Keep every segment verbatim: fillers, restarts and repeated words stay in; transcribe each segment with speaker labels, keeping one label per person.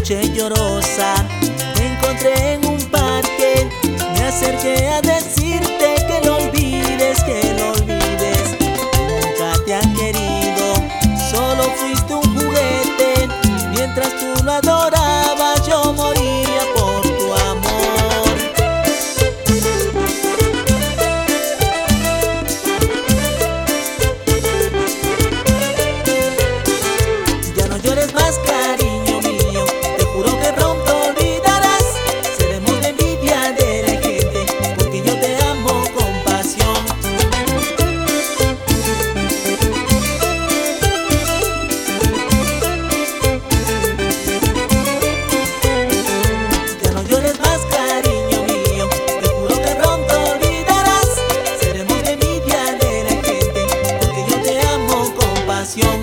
Speaker 1: noche llorosa te encontré en un parque, me acerqué a decirte que lo olvides, que lo olvides. Nunca te han querido, solo fuiste un juguete. Mientras tú lo adorabas, yo moría por tu amor. Ya no llores más, cariño mío, te juro que pronto olvidarás. Seremos la envidia de la gente, porque yo te amo con pasión. Ya no llores más, cariño mío, te juro que pronto olvidarás. Seremos la envidia de la gente, porque yo te amo con pasión.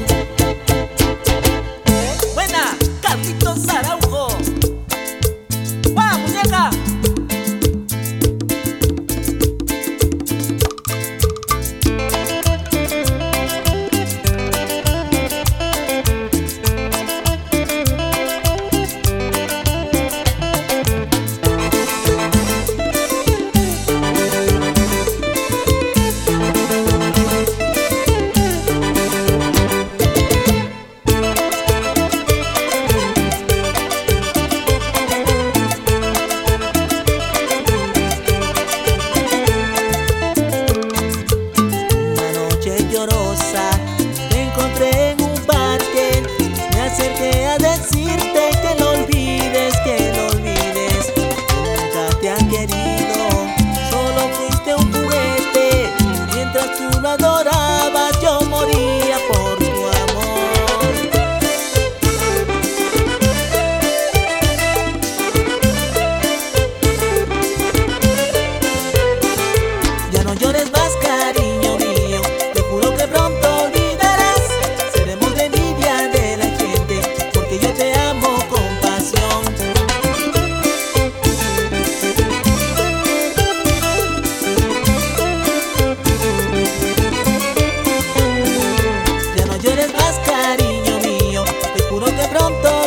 Speaker 1: Buena, Carlitos Araujo. ¡Va, muñeca! Una noche llorosa te encontré en un parque, me acerqué a decirte que lo olvides, que lo olvides. Nunca te han querido, solo fuiste un juguete. Mientras tú lo adorabas, yo moría por tu amor. Ya no llores más, cariño mío, te juro que pronto olvidarás. Seremos la envidia de la gente, porque yo te amo con pasión. Ya no llores más, cariño mío, te juro que pronto